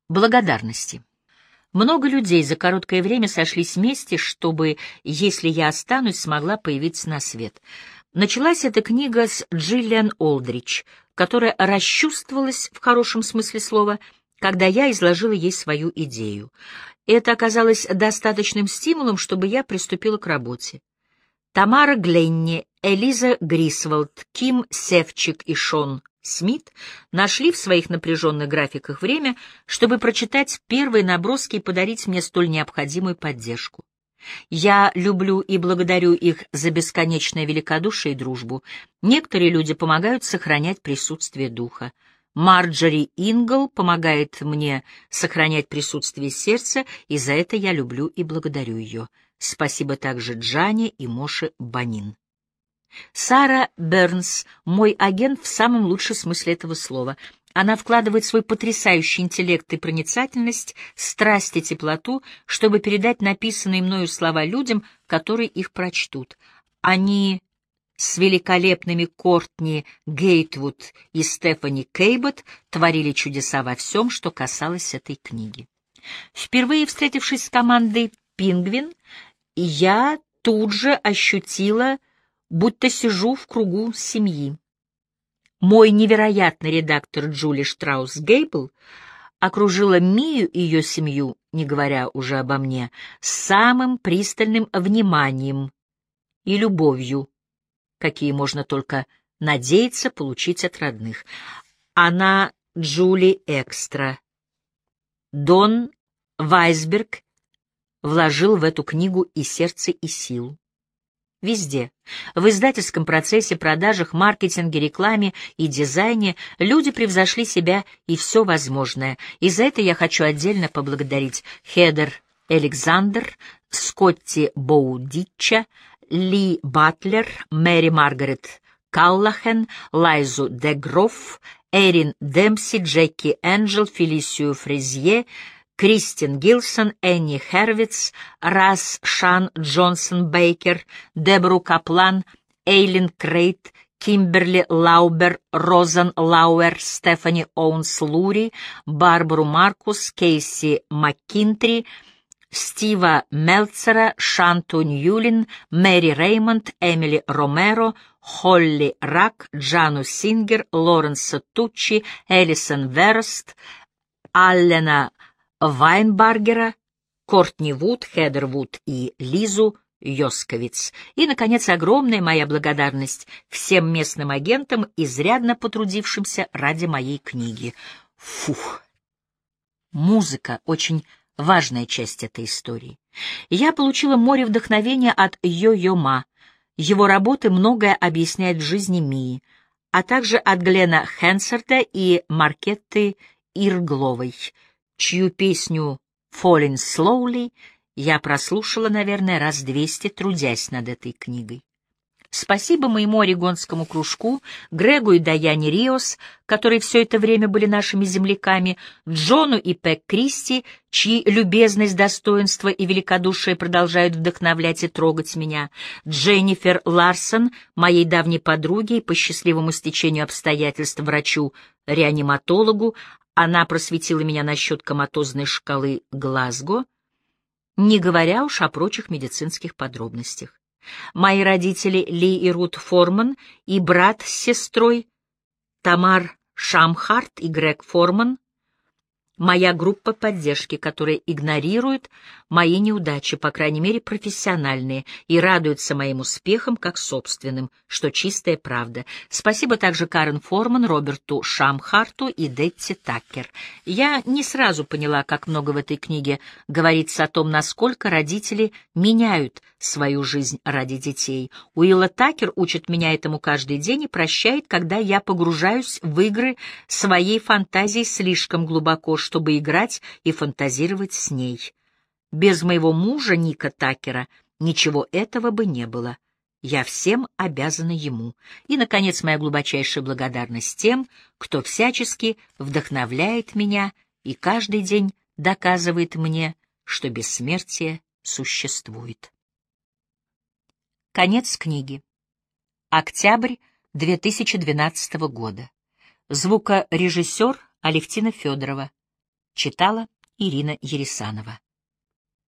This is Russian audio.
Благодарности. Много людей за короткое время сошлись вместе, чтобы, если я останусь, смогла появиться на свет. Началась эта книга с Джиллиан Олдрич, которая расчувствовалась в хорошем смысле слова, когда я изложила ей свою идею. Это оказалось достаточным стимулом, чтобы я приступила к работе. Тамара Гленни, Элиза Грисволд, Ким Севчик и Шон Смит нашли в своих напряженных графиках время, чтобы прочитать первые наброски и подарить мне столь необходимую поддержку. Я люблю и благодарю их за бесконечное великодушие и дружбу. Некоторые люди помогают сохранять присутствие духа. Марджори Ингл помогает мне сохранять присутствие сердца, и за это я люблю и благодарю ее. Спасибо также Джане и Моше Банин. Сара Бернс — мой агент в самом лучшем смысле этого слова. Она вкладывает свой потрясающий интеллект и проницательность, страсть и теплоту, чтобы передать написанные мною слова людям, которые их прочтут. Они с великолепными Кортни Гейтвуд и Стефани Кейбот творили чудеса во всем, что касалось этой книги. Впервые встретившись с командой «Пингвин», я тут же ощутила, будто сижу в кругу семьи. Мой невероятный редактор Джули Штраус-Гейбл окружила Мию и ее семью, не говоря уже обо мне, самым пристальным вниманием и любовью, какие можно только надеяться получить от родных. Она Джули Экстра. Дон Вайсберг вложил в эту книгу и сердце, и силу. Везде, в издательском процессе, продажах, маркетинге, рекламе и дизайне люди превзошли себя и все возможное, и за это я хочу отдельно поблагодарить Хедер Александр, Скотти Боудича, Ли Батлер, Мэри Маргарет Каллахен, Лайзу де Гроф, Эрин Демпси, Джеки Энджел, Фелисию Фрезье, Кристин Гилсон, Энни Хервиц, Рас Шан Джонсон Бейкер, Дебру Каплан, Эйлин Крейт, Кимберли Лаубер, Розан Лауэр, Стефани Оунс Лури, Барбару Маркус, Кейси МакКинтри, Стива Мелцера, Шанту Ньюлин, Мэри Реймонд, Эмили Ромеро, Холли Рак, Джану Сингер, Лоренса Туччи, Элисон Верст, Аллена Вайнбаргера, Кортни Вуд, Хедер Вуд и Лизу Йосковиц. И, наконец, огромная моя благодарность всем местным агентам, изрядно потрудившимся ради моей книги. Фух! Музыка — очень важная часть этой истории. Я получила море вдохновения от Йо-Йо Ма. Его работы многое объясняют в жизни Мии, а также от Глена Хэнсерта и Маркетты Иргловой, чью песню «Falling Slowly» я прослушала, наверное, раз 200, трудясь над этой книгой. Спасибо моему орегонскому кружку, Грегу и Даяне Риос, которые все это время были нашими земляками, Джону и Пэк Кристи, чьи любезность, достоинство и великодушие продолжают вдохновлять и трогать меня, Дженнифер Ларсон, моей давней подруге и по счастливому стечению обстоятельств врачу-реаниматологу. Она просветила меня насчет коматозной шкалы Глазго, не говоря уж о прочих медицинских подробностях. Мои родители Ли и Рут Форман и брат с сестрой Тамар Шамхарт и Грег Форман, моя группа поддержки, которая игнорирует мои неудачи, по крайней мере профессиональные, и радуется моим успехам как собственным, что чистая правда. Спасибо также Карен Форман, Роберту Шамхарту и Детти Таккер. Я не сразу поняла, как много в этой книге говорится о том, насколько родители меняют свою жизнь ради детей. Уилла Такер учит меня этому каждый день и прощает, когда я погружаюсь в игры своей фантазии слишком глубоко, чтобы играть и фантазировать с ней. Без моего мужа Ника Такера ничего этого бы не было. Я всем обязана ему. И, наконец, моя глубочайшая благодарность тем, кто всячески вдохновляет меня и каждый день доказывает мне, что бессмертие существует. Конец книги. Октябрь 2012 года. Звукорежиссер Алевтина Федорова. Читала Ирина Ересанова.